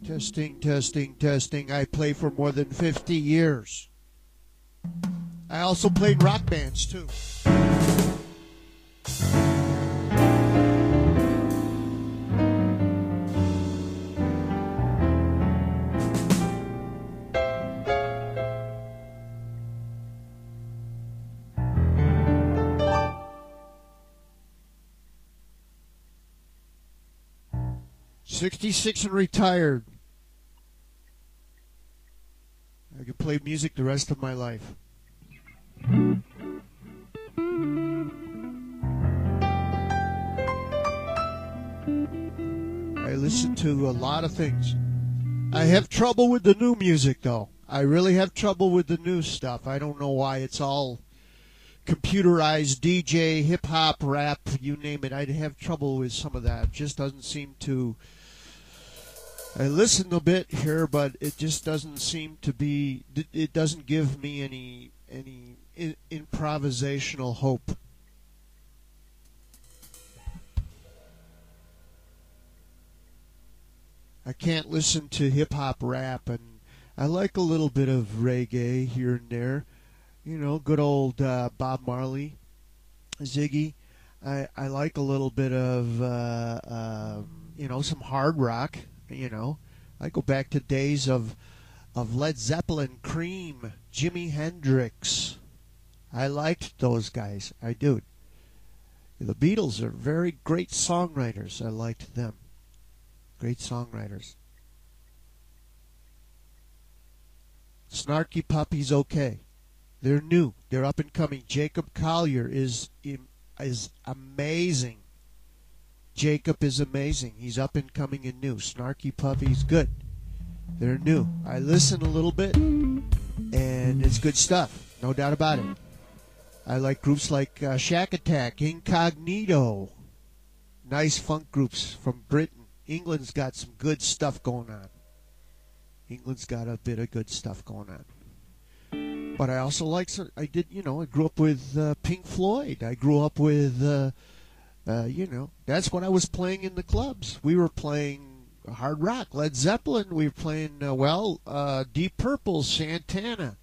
Testing, testing, testing. I play for more than 50 years. I also played rock bands too. 66 and retired. I could play music the rest of my life. I listen to a lot of things. I have trouble with the new music, though. I really have trouble with the new stuff. I don't know why. It's all computerized DJ, hip-hop, rap, you name it. I'd have trouble with some of that. It just doesn't seem to... I listen a bit here, but it just doesn't seem to be... It doesn't give me any improvisational hope. I can't listen to hip-hop rap, and I like a little bit of reggae here and there. You know, good old Bob Marley, Ziggy. I like a little bit of, some hard rock, I go back to days of Led Zeppelin, Cream, Jimi Hendrix. I liked those guys. I do. The Beatles are very great songwriters. I liked them. Great songwriters. Snarky Puppy's okay. They're new. They're up and coming. Jacob Collier is amazing. Jacob is amazing. He's up and coming and new. Snarky Puppy's good. They're new. I listen a little bit, and it's good stuff. No doubt about it. I like groups like Shack Attack, Incognito. Nice funk groups from Britain. England's got some good stuff going on. England's got a bit of good stuff going on. But I also like, I grew up with Pink Floyd. I grew up with, that's what I was playing in the clubs. We were playing hard rock, Led Zeppelin. We were playing, Deep Purple, Santana.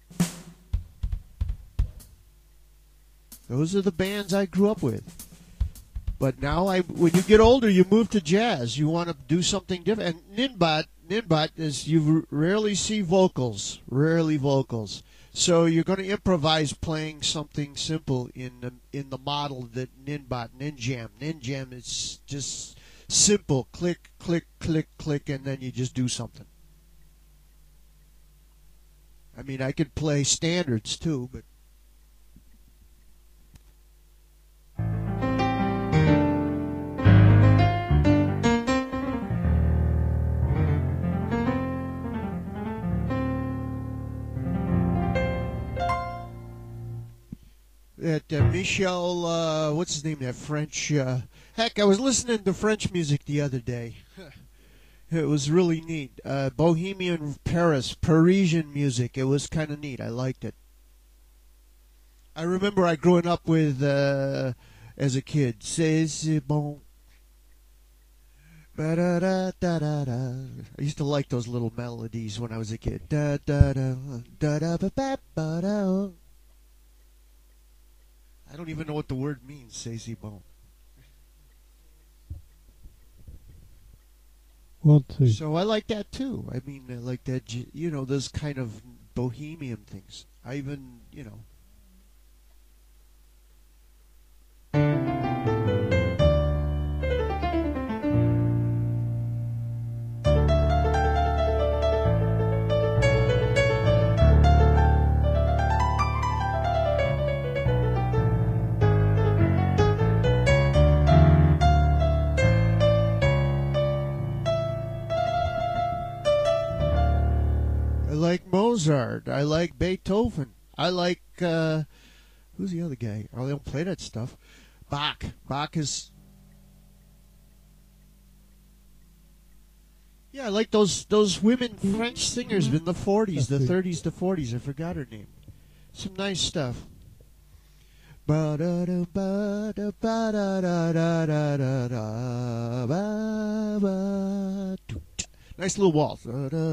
Those are the bands I grew up with. But now, when you get older, you move to jazz. You want to do something different. And Ninbot is, you rarely see vocals, rarely vocals. So you're going to improvise playing something simple in the model that Ninjam is just simple, click, click, click, click, and then you just do something. I mean, I could play standards too, but that Michel, what's his name, that French, heck, I was listening to French music the other day. It was really neat. Bohemian Paris, Parisian music. It was kind of neat. I liked it. I remember I growing up with, as a kid, C'est bon. Ba-da-da-da-da-da. I used to like those little melodies when I was a kid. Da-da-da, da-da-ba-ba-ba-da. I don't even know what the word means, c'est bon. So I like that too. I mean, I like that, those kind of bohemian things. I even, I like Mozart. I like Beethoven. I like, who's the other guy? Oh, they don't play that stuff. Bach. Bach is... Yeah, I like those women French singers in the 40s, the 30s to 40s. I forgot her name. Some nice stuff. Nice little waltz.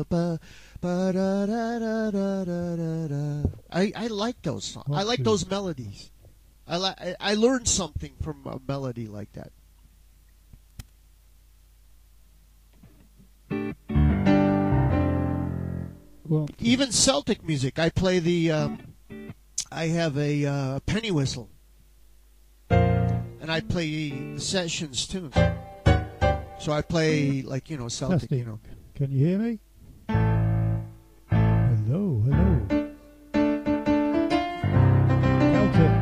I like those songs. I like those melodies. I learned something from a melody like that. Well, even Celtic music. I play the. I have a penny whistle, and I play the sessions tunes. So I play like Celtic. testing. Can you hear me? Hello, hello. Celtic.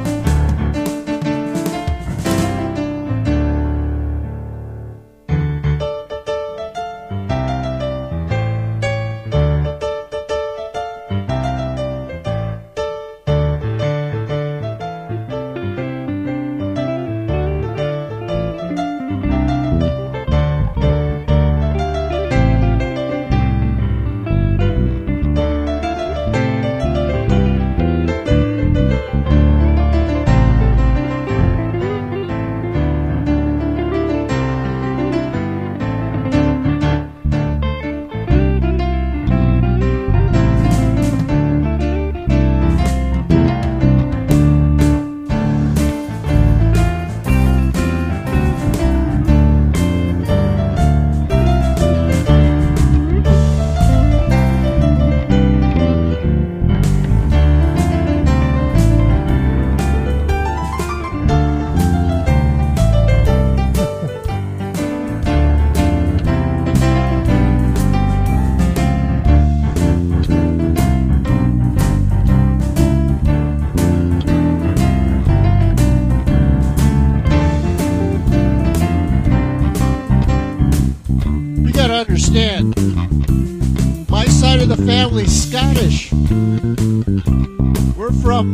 Understand, my side of the family's Scottish. We're from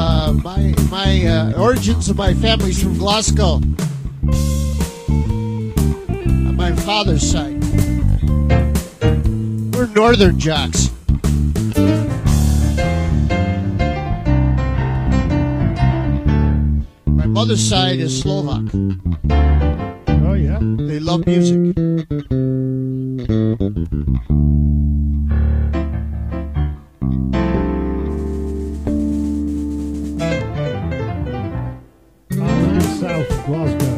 my origins of my family's from Glasgow, on my father's side. We're northern jocks. My mother's side is Slovak. Oh yeah. They love music. South Glasgow.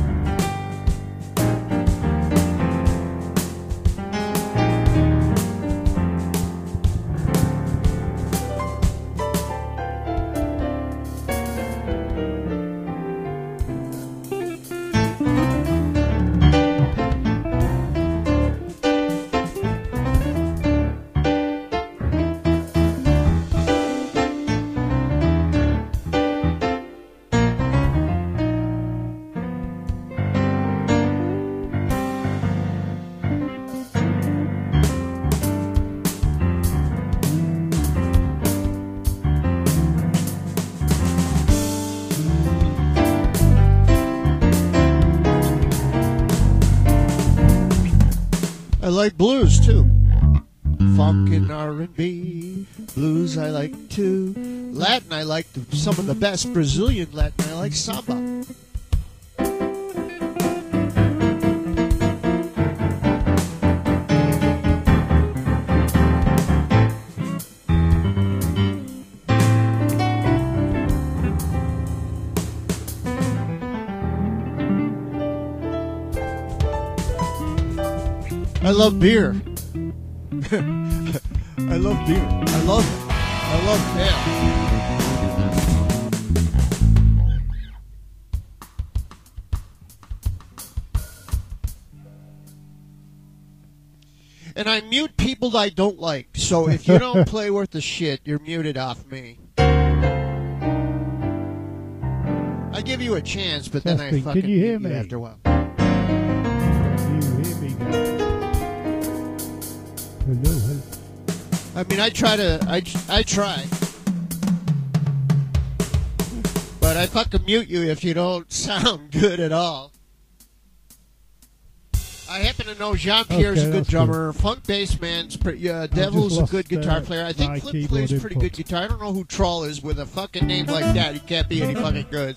I like blues too. Funk and R&B, blues I like too. Latin I like some of the best. Brazilian Latin I like samba. I love beer. I love beer. I love it. I love ale. And I mute people I don't like. So if you don't play worth a shit, you're muted off me. I give you a chance, but then I fucking Can you hear mute me? you after a while. Can you hear me, guys? Hello, hello. I mean, I try. But I fucking mute you if you don't sound good at all. I happen to know Jean-Pierre's a good drummer. Funk Bass Man's Devil's a good guitar player. I think Flip plays pretty good guitar. I don't know who Troll is with a fucking name like that. He can't be any fucking good.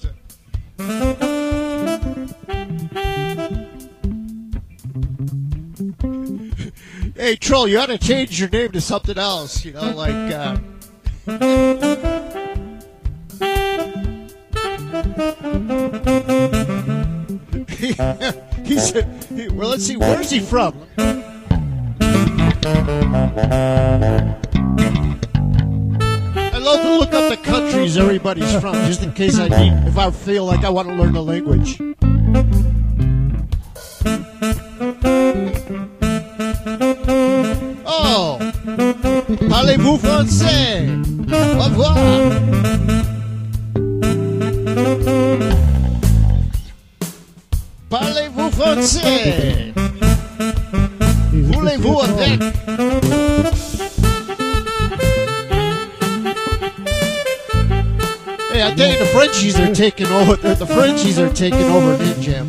Hey, Troll, you ought to change your name to something else. You know, like. He said, well, let's see, where's he from? I love to look up the countries everybody's from, just in case if I feel like I want to learn the language. Oh, parlez-vous français? Au revoir. Parlez-vous français? Voulez-vous avec? Hey, I tell you, the Frenchies are taking over. The Frenchies are taking over Ninja Jam.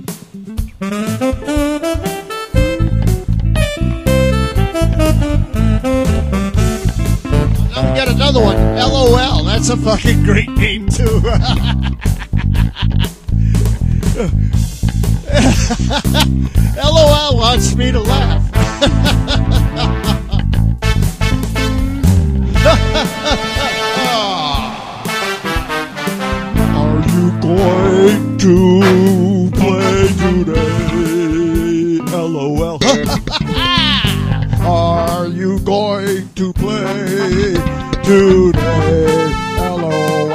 Now we got another one. LOL. That's a fucking great name too. LOL wants me to laugh. Are you going to play today? LOL. Are you going to play today? LOL.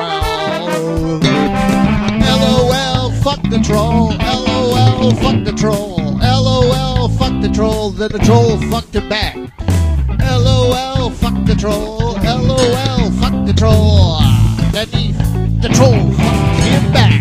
LOL, fuck the troll. LOL, fuck the troll. LOL, fuck the troll. Then the troll fucked him back. LOL, fuck the troll. LOL, fuck the troll. Then the troll fucked him back.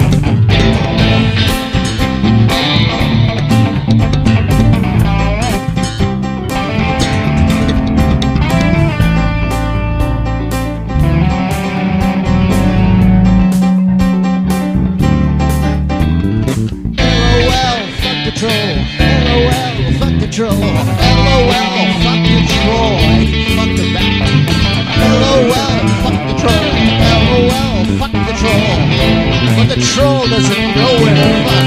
LOL, fuck the troll. LOL, fuck the troll. And he fucked him back. LOL, fuck the troll. LOL, fuck the troll. But the troll doesn't know where to fuck.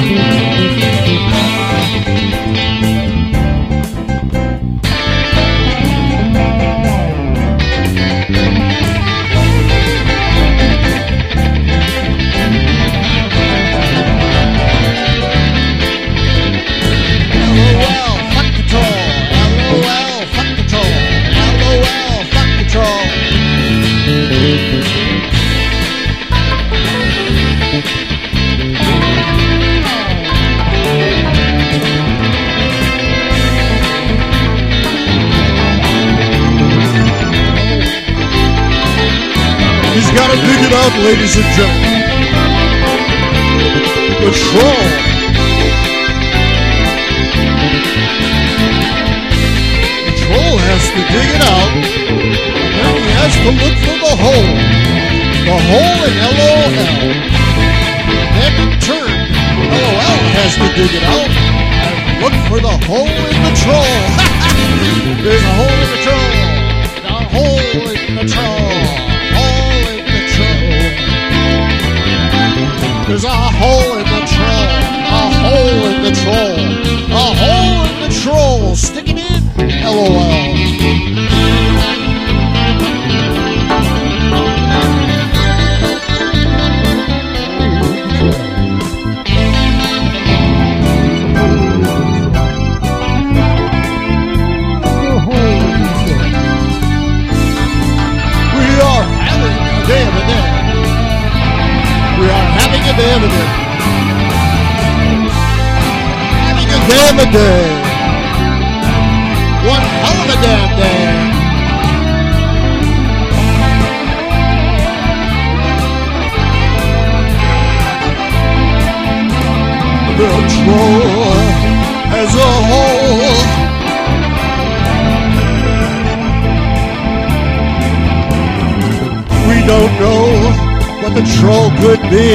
He's got to dig it out, ladies and gentlemen. The troll. The troll has to dig it out, and then he has to look for the hole. The hole in LOL. Then in turn, LOL has to dig it out and look for the hole in the troll. There's a hole in the troll. The hole in the troll. There's a hole in the troll, a hole in the troll, a hole in the troll. Stick it in, LOL. We are having a day of the dead. We are having a day of the day. Having a day of the day. One hell of a damn day. The troll has a hole. We don't know what the troll could be.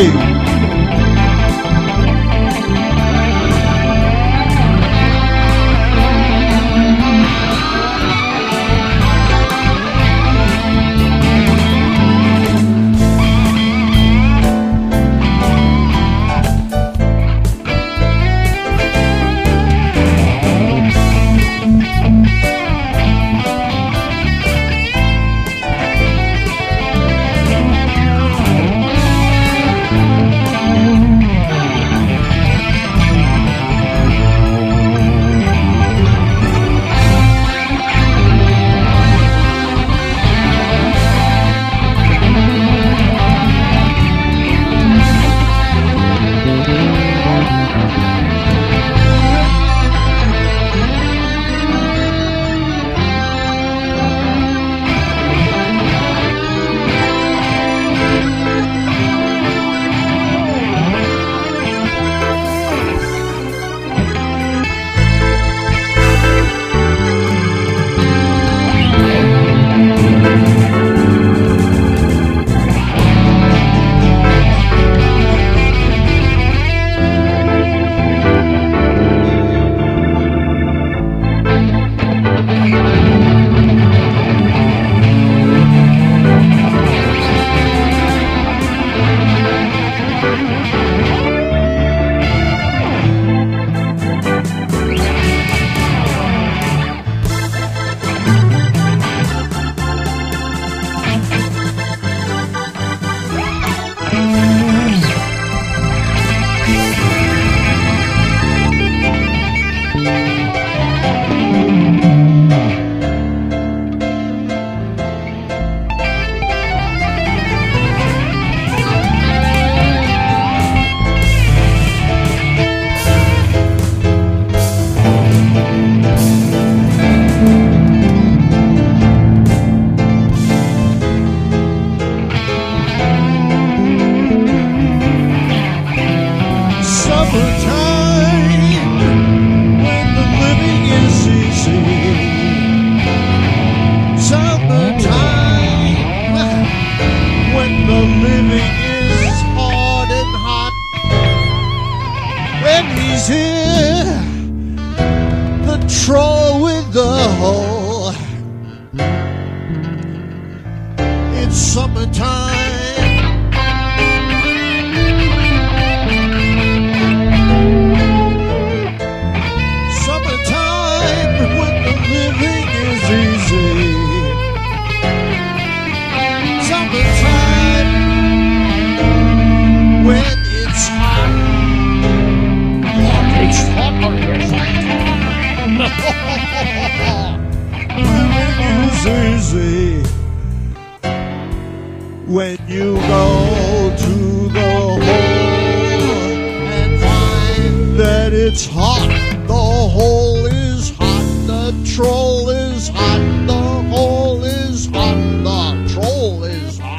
go with the hole. It's summertime. Summertime when the living is easy. Summertime when it's hot. Oh, it's hot on your living is easy when you go to the hole and find that it's hot. The hole is hot, the troll is hot, the hole is hot, the troll is hot.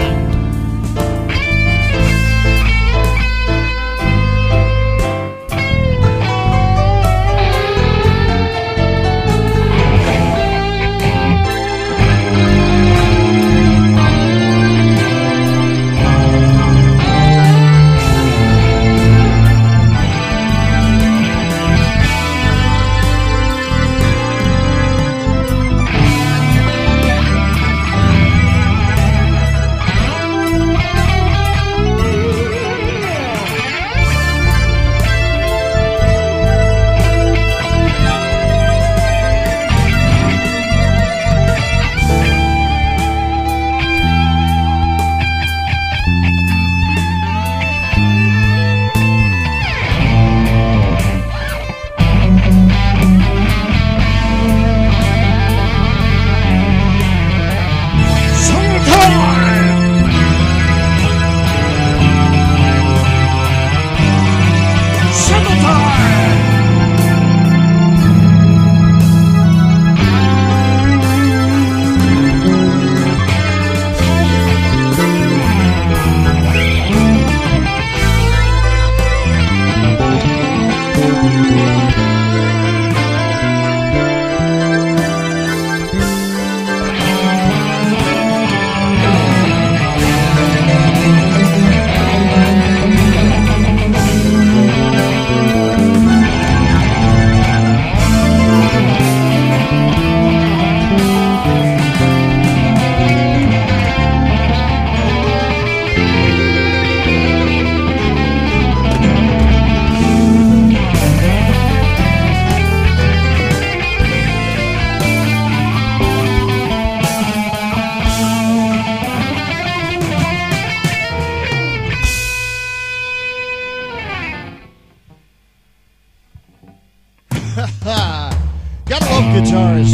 Gotta love guitarists.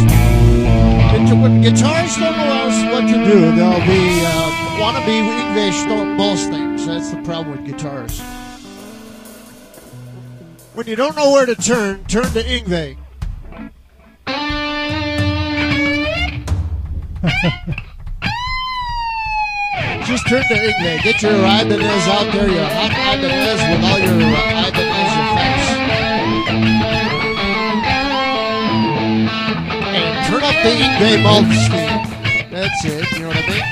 When guitarists don't know what to do, they'll be wanna be English most things. That's the problem with guitarists. When you don't know where to turn to Yngwie. Just turn to Yngwie. Get your Ibanez out there, your hot Ibanez with all your Ibanez effects. Turn up the Yngwie Malmsteen. That's it, you know what I mean?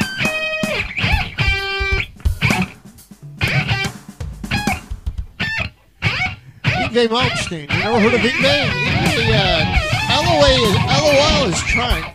Yngwie Malmsteen. You never heard of Yngwie? LOL is trying.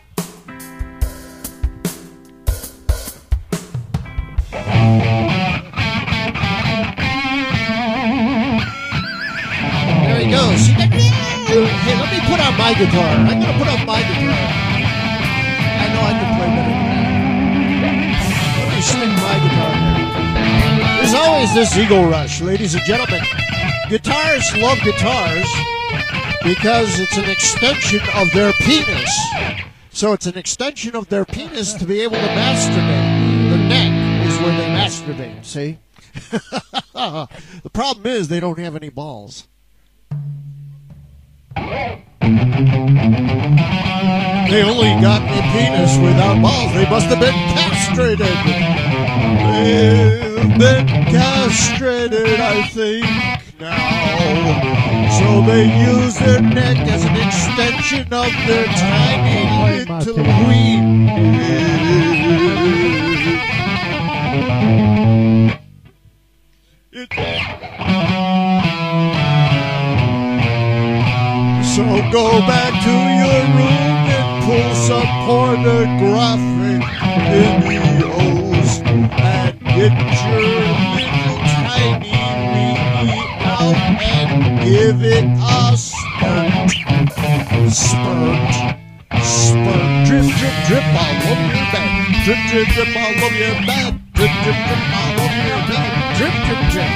There he goes. Hey, let me put on my guitar. I'm going to put on my guitar. I know I can play better than that. Let me stick my guitar here. There's always this ego rush, ladies and gentlemen. Guitarists love guitars because it's an extension of their penis. So it's an extension of their penis to be able to masturbate. The neck is where they masturbate, see? The problem is they don't have any balls. They only got a penis without balls. They must have been castrated. They've been castrated, I think, now. So they use their neck as an extension of their tiny little ween. So go back to your some pornographic videos and get your little tiny weenie out and give it a spurt. Spurt. Spurt. Drip, drip, drip all over your bed. Drip, drip, drip all over your bed. Drip, drip, drip all over your bed. Drip, drip, drip.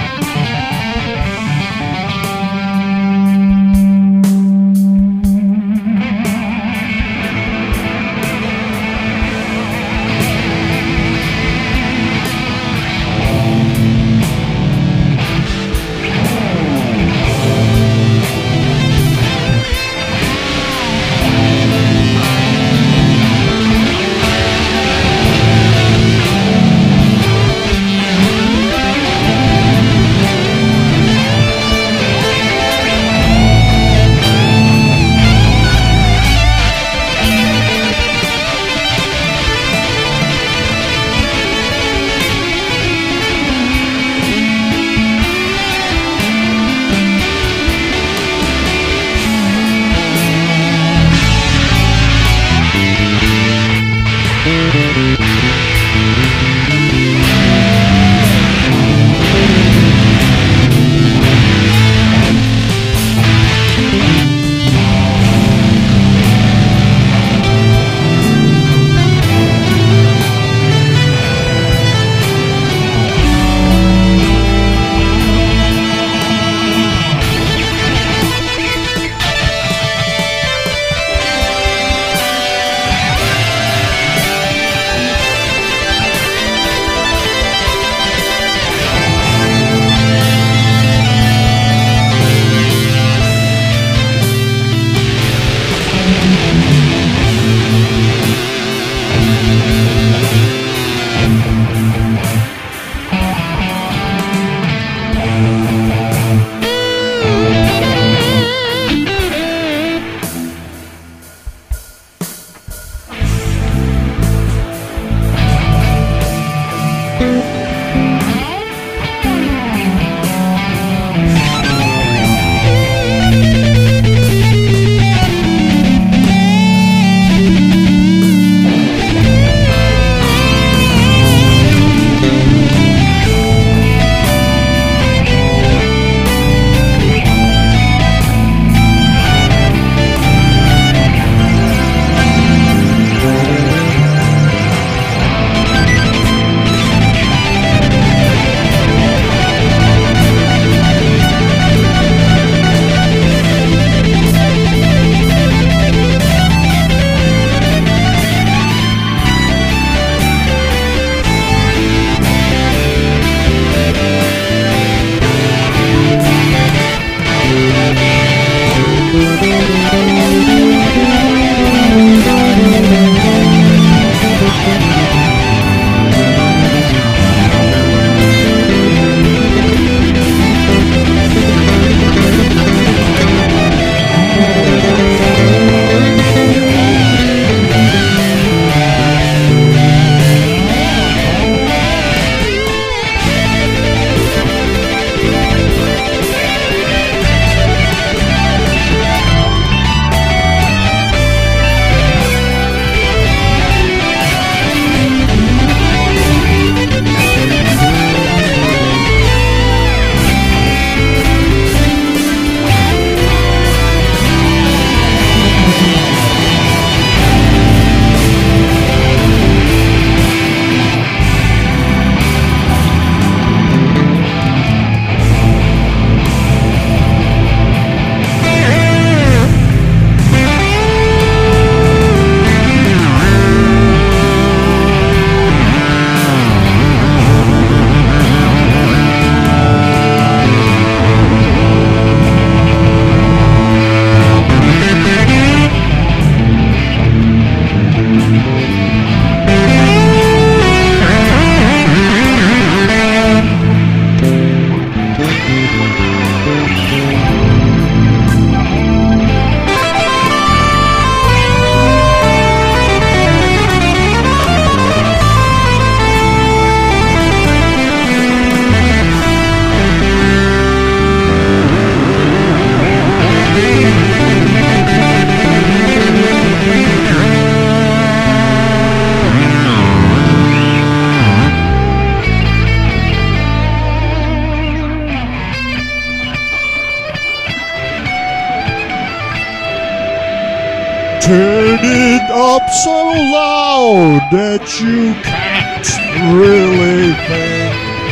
Turn it up so loud that you can't really think.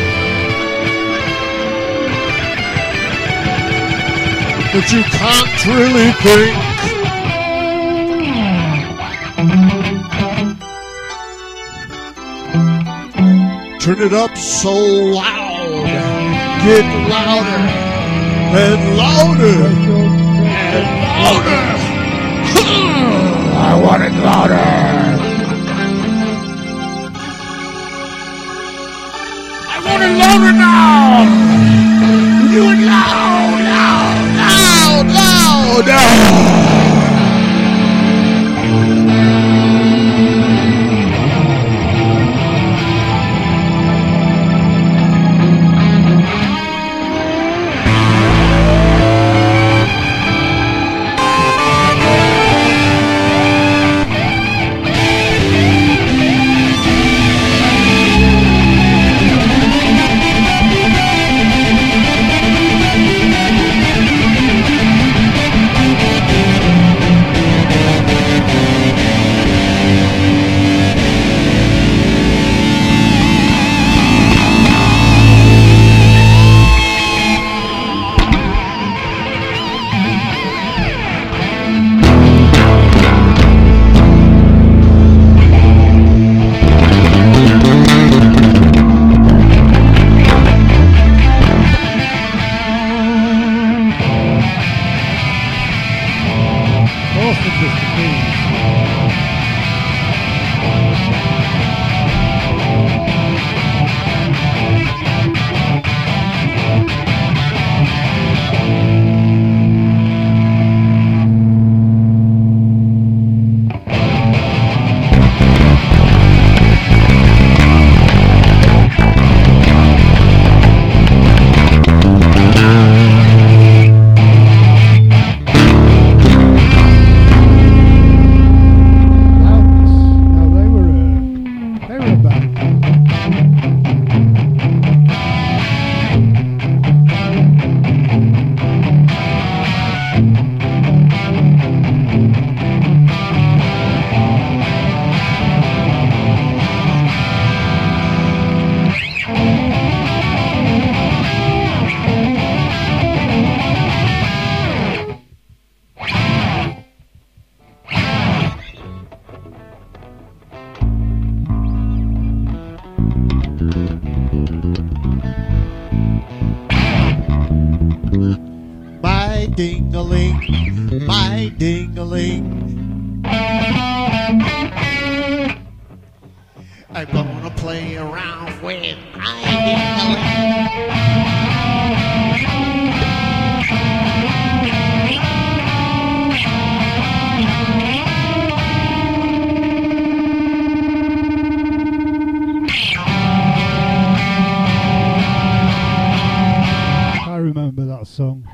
That you can't really think. Turn it up so loud. Get louder and louder and louder. I want it louder. I want it louder now. Do it loud, loud, loud, loud. My ding-a-ling, my ding-a-ling. I'm gonna play around with my I remember that song.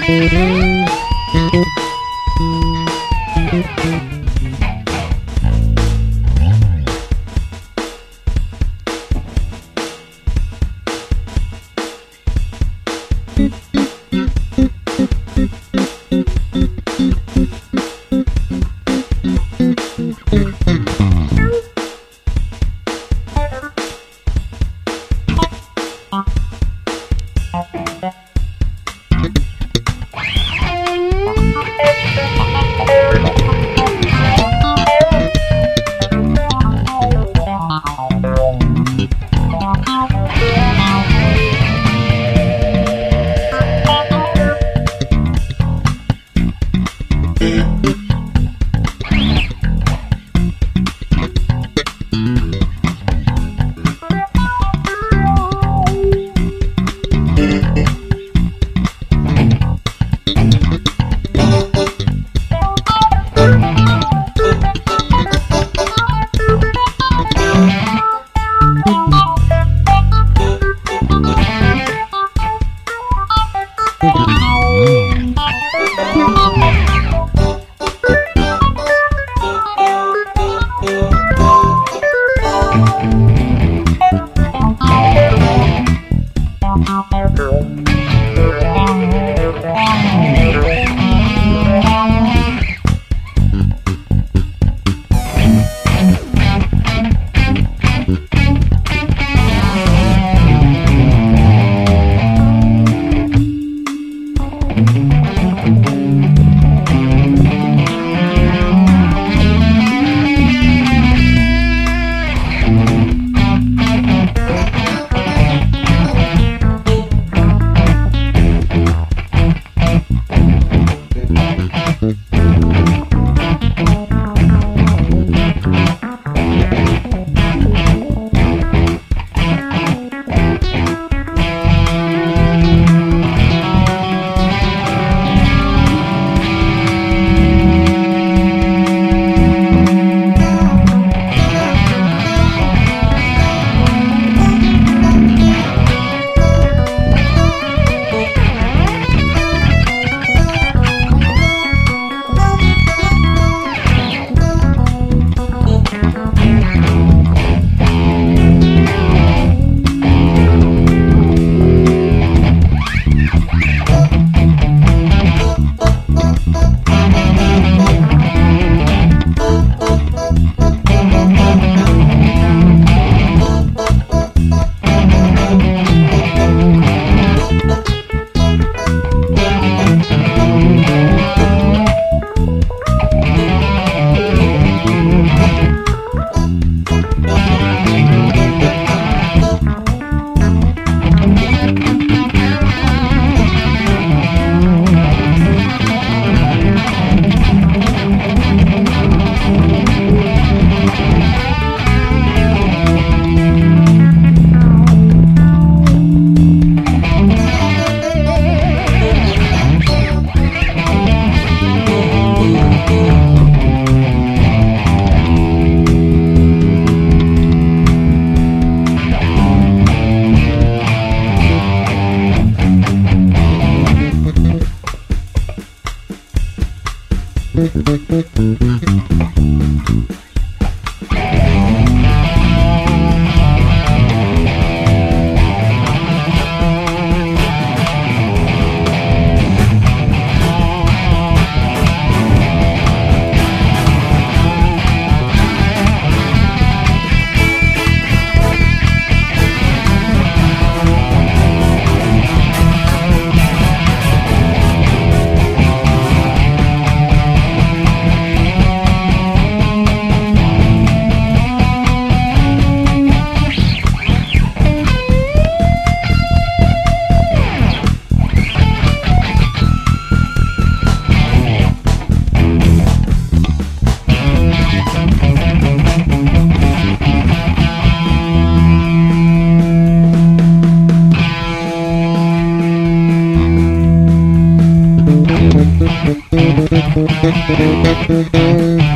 Thank you.